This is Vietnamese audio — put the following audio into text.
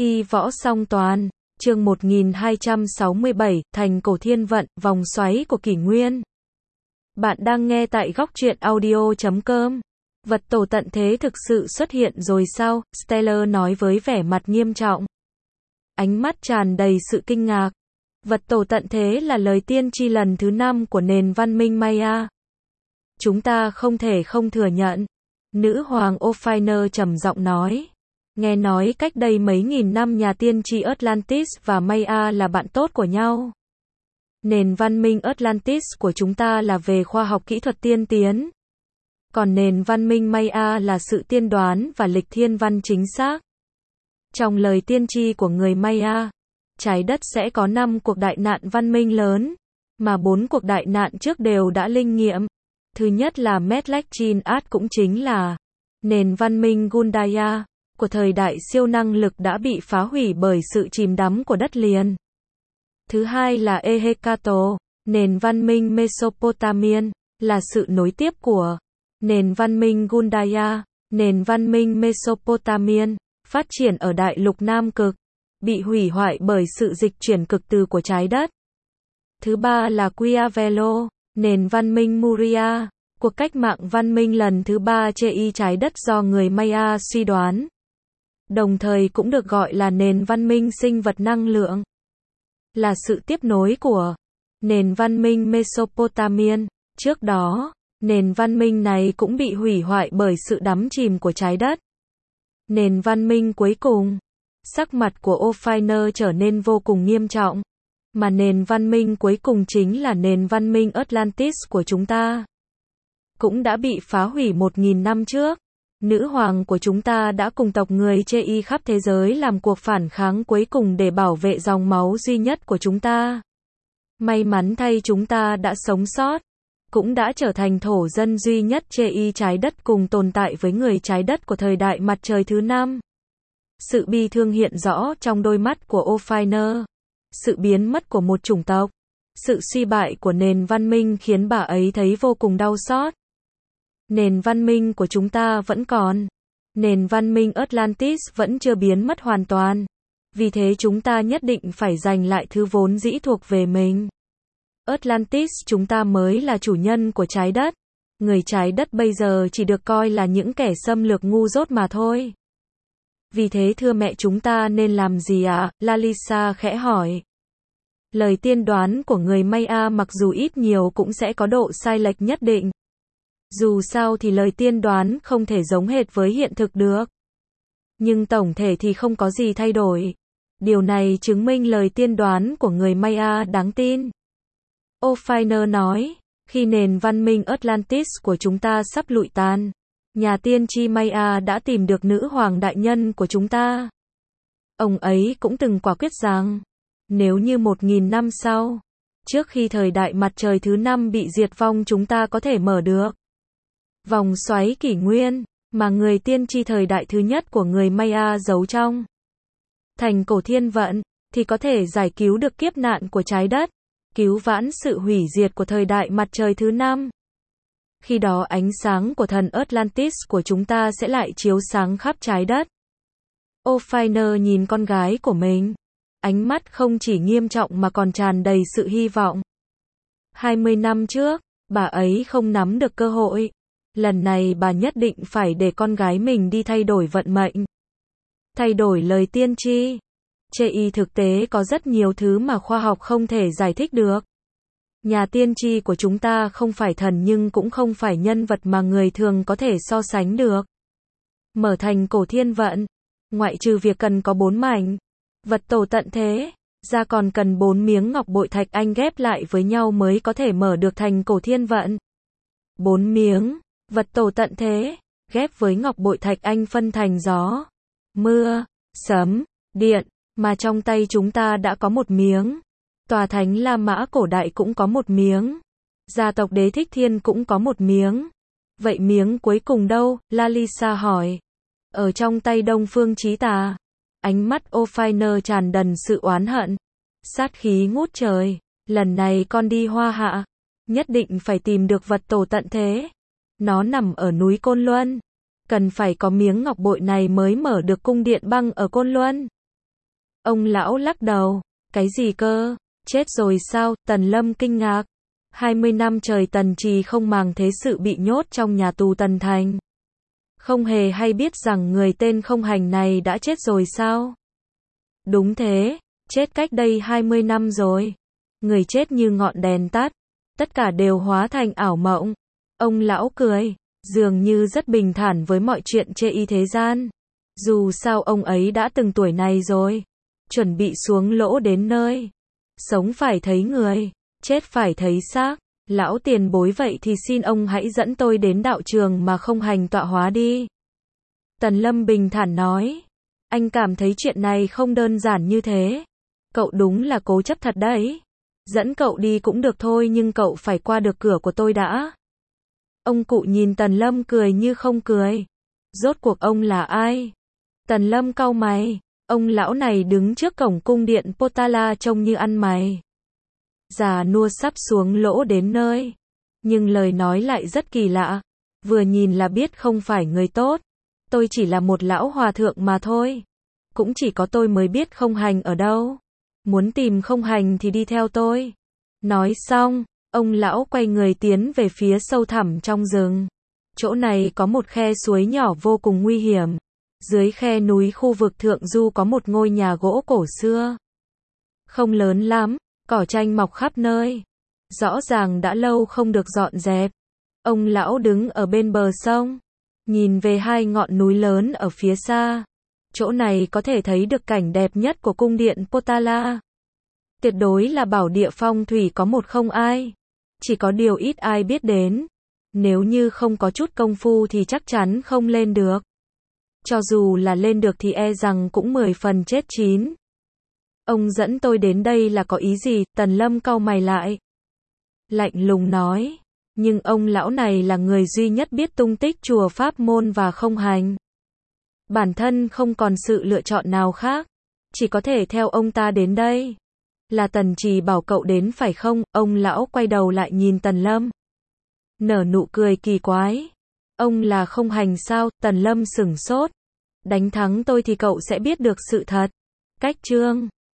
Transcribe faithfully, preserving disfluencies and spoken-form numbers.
Y võ song toàn, chương một nghìn hai trăm sáu mươi bảy, thành cổ thiên vận, vòng xoáy của kỷ nguyên. Bạn đang nghe tại góc truyện audio chấm com. Vật tổ tận thế thực sự xuất hiện rồi sao? Stellar nói với vẻ mặt nghiêm trọng. Ánh mắt tràn đầy sự kinh ngạc. Vật tổ tận thế là lời tiên tri lần thứ năm của nền văn minh Maya. Chúng ta không thể không thừa nhận. Nữ hoàng Ophina trầm giọng nói. Nghe nói cách đây mấy nghìn năm nhà tiên tri Atlantis và Maya là bạn tốt của nhau. Nền văn minh Atlantis của chúng ta là về khoa học kỹ thuật tiên tiến. Còn nền văn minh Maya là sự tiên đoán và lịch thiên văn chính xác. Trong lời tiên tri của người Maya, trái đất sẽ có năm cuộc đại nạn văn minh lớn, mà bốn cuộc đại nạn trước đều đã linh nghiệm. Thứ nhất là Metlachin-At cũng chính là nền văn minh Gundaya của thời đại siêu năng lực đã bị phá hủy bởi sự chìm đắm của đất liền. Thứ hai là Ehekato, nền văn minh Mesopotamian, là sự nối tiếp của nền văn minh Gundaya, nền văn minh Mesopotamian, phát triển ở đại lục Nam Cực, bị hủy hoại bởi sự dịch chuyển cực từ của trái đất. Thứ ba là Quiavelo, nền văn minh Muria, cuộc cách mạng văn minh lần thứ ba trên trái đất do người Maya suy đoán. Đồng thời cũng được gọi là nền văn minh sinh vật năng lượng. Là sự tiếp nối của nền văn minh Mesopotamian. Trước đó, nền văn minh này cũng bị hủy hoại bởi sự đắm chìm của trái đất. Nền văn minh cuối cùng, sắc mặt của Ophina trở nên vô cùng nghiêm trọng. Mà nền văn minh cuối cùng chính là nền văn minh Atlantis của chúng ta. Cũng đã bị phá hủy một nghìn năm trước. Nữ hoàng của chúng ta đã cùng tộc người Chei khắp thế giới làm cuộc phản kháng cuối cùng để bảo vệ dòng máu duy nhất của chúng ta. May mắn thay chúng ta đã sống sót. Cũng đã trở thành thổ dân duy nhất Chei trái đất cùng tồn tại với người trái đất của thời đại mặt trời thứ năm. Sự bi thương hiện rõ trong đôi mắt của Ophina. Sự biến mất của một chủng tộc. Sự suy bại của nền văn minh khiến bà ấy thấy vô cùng đau xót. Nền văn minh của chúng ta vẫn còn. Nền văn minh Atlantis vẫn chưa biến mất hoàn toàn. Vì thế chúng ta nhất định phải giành lại thứ vốn dĩ thuộc về mình. Atlantis chúng ta mới là chủ nhân của trái đất. Người trái đất bây giờ chỉ được coi là những kẻ xâm lược ngu dốt mà thôi. Vì thế thưa mẹ chúng ta nên làm gì ạ? À? Lalisa khẽ hỏi. Lời tiên đoán của người Maya mặc dù ít nhiều cũng sẽ có độ sai lệch nhất định. Dù sao thì lời tiên đoán không thể giống hệt với hiện thực được. Nhưng tổng thể thì không có gì thay đổi. Điều này chứng minh lời tiên đoán của người Maya đáng tin. Ophina nói, khi nền văn minh Atlantis của chúng ta sắp lụi tàn, nhà tiên tri Maya đã tìm được nữ hoàng đại nhân của chúng ta. Ông ấy cũng từng quả quyết rằng, nếu như một nghìn năm sau, trước khi thời đại mặt trời thứ năm bị diệt vong chúng ta có thể mở được vòng xoáy kỷ nguyên, mà người tiên tri thời đại thứ nhất của người Maya giấu trong thành cổ thiên vận, thì có thể giải cứu được kiếp nạn của trái đất, cứu vãn sự hủy diệt của thời đại mặt trời thứ năm. Khi đó ánh sáng của thần Atlantis của chúng ta sẽ lại chiếu sáng khắp trái đất. Ophina nhìn con gái của mình. Ánh mắt không chỉ nghiêm trọng mà còn tràn đầy sự hy vọng. hai mươi năm trước, bà ấy không nắm được cơ hội. Lần này bà nhất định phải để con gái mình đi thay đổi vận mệnh. Thay đổi lời tiên tri. Chei thực tế có rất nhiều thứ mà khoa học không thể giải thích được. Nhà tiên tri của chúng ta không phải thần nhưng cũng không phải nhân vật mà người thường có thể so sánh được. Mở thành cổ thiên vận, ngoại trừ việc cần có bốn mảnh vật tổ tận thế, ra còn cần bốn miếng ngọc bội thạch anh ghép lại với nhau mới có thể mở được thành cổ thiên vận. Bốn miếng vật tổ tận thế, ghép với ngọc bội thạch anh phân thành gió, mưa, sấm, điện, mà trong tay chúng ta đã có một miếng. Tòa thánh La Mã cổ đại cũng có một miếng. Gia tộc Đế Thích Thiên cũng có một miếng. Vậy miếng cuối cùng đâu? Lalisa hỏi. Ở trong tay Đông Phương Chí Tà. Ánh mắt Ophina tràn đầy sự oán hận. Sát khí ngút trời. Lần này con đi Hoa Hạ. Nhất định phải tìm được vật tổ tận thế. Nó nằm ở núi Côn Luân. Cần phải có miếng ngọc bội này mới mở được cung điện băng ở Côn Luân. Ông lão lắc đầu. Cái gì cơ? Chết rồi sao? Tần Lâm kinh ngạc. hai mươi năm trời Tần Trì không màng thế sự bị nhốt trong nhà tù Tần Thành. Không hề hay biết rằng người tên Không Hành này đã chết rồi sao? Đúng thế, chết cách đây hai mươi năm rồi. Người chết như ngọn đèn tắt, tất cả đều hóa thành ảo mộng. Ông lão cười, dường như rất bình thản với mọi chuyện chê y thế gian. Dù sao ông ấy đã từng tuổi này rồi, chuẩn bị xuống lỗ đến nơi. Sống phải thấy người, chết phải thấy xác. Lão tiền bối vậy thì xin ông hãy dẫn tôi đến đạo trường mà Không Hành tọa hóa đi. Tần Lâm bình thản nói. Anh cảm thấy chuyện này không đơn giản như thế. Cậu đúng là cố chấp thật đấy. Dẫn cậu đi cũng được thôi nhưng cậu phải qua được cửa của tôi đã. Ông cụ nhìn Tần Lâm cười như không cười. Rốt cuộc ông là ai? Tần Lâm cau mày. Ông lão này đứng trước cổng cung điện Potala trông như ăn mày. Già nua sắp xuống lỗ đến nơi. Nhưng lời nói lại rất kỳ lạ. Vừa nhìn là biết không phải người tốt. Tôi chỉ là một lão hòa thượng mà thôi. Cũng chỉ có tôi mới biết Không Hành ở đâu. Muốn tìm Không Hành thì đi theo tôi. Nói xong, ông lão quay người tiến về phía sâu thẳm trong rừng. Chỗ này có một khe suối nhỏ vô cùng nguy hiểm. Dưới khe núi khu vực thượng du có một ngôi nhà gỗ cổ xưa. Không lớn lắm, cỏ tranh mọc khắp nơi. Rõ ràng đã lâu không được dọn dẹp. Ông lão đứng ở bên bờ sông, nhìn về hai ngọn núi lớn ở phía xa. Chỗ này có thể thấy được cảnh đẹp nhất của cung điện Potala. Tuyệt đối là bảo địa phong thủy có một không ai. Chỉ có điều ít ai biết đến. Nếu như không có chút công phu thì chắc chắn không lên được. Cho dù là lên được thì e rằng cũng mười phần chết chín. Ông dẫn tôi đến đây là có ý gì? Tần Lâm cau mày lại. Lạnh lùng nói. Nhưng ông lão này là người duy nhất biết tung tích chùa Pháp Môn và Không Hành. Bản thân không còn sự lựa chọn nào khác. Chỉ có thể theo ông ta đến đây. Là Tần Trì bảo cậu đến phải không? Ông lão quay đầu lại nhìn Tần Lâm. Nở nụ cười kỳ quái. Ông là Không Hành sao? Tần Lâm sửng sốt. Đánh thắng tôi thì cậu sẽ biết được sự thật. Cách chương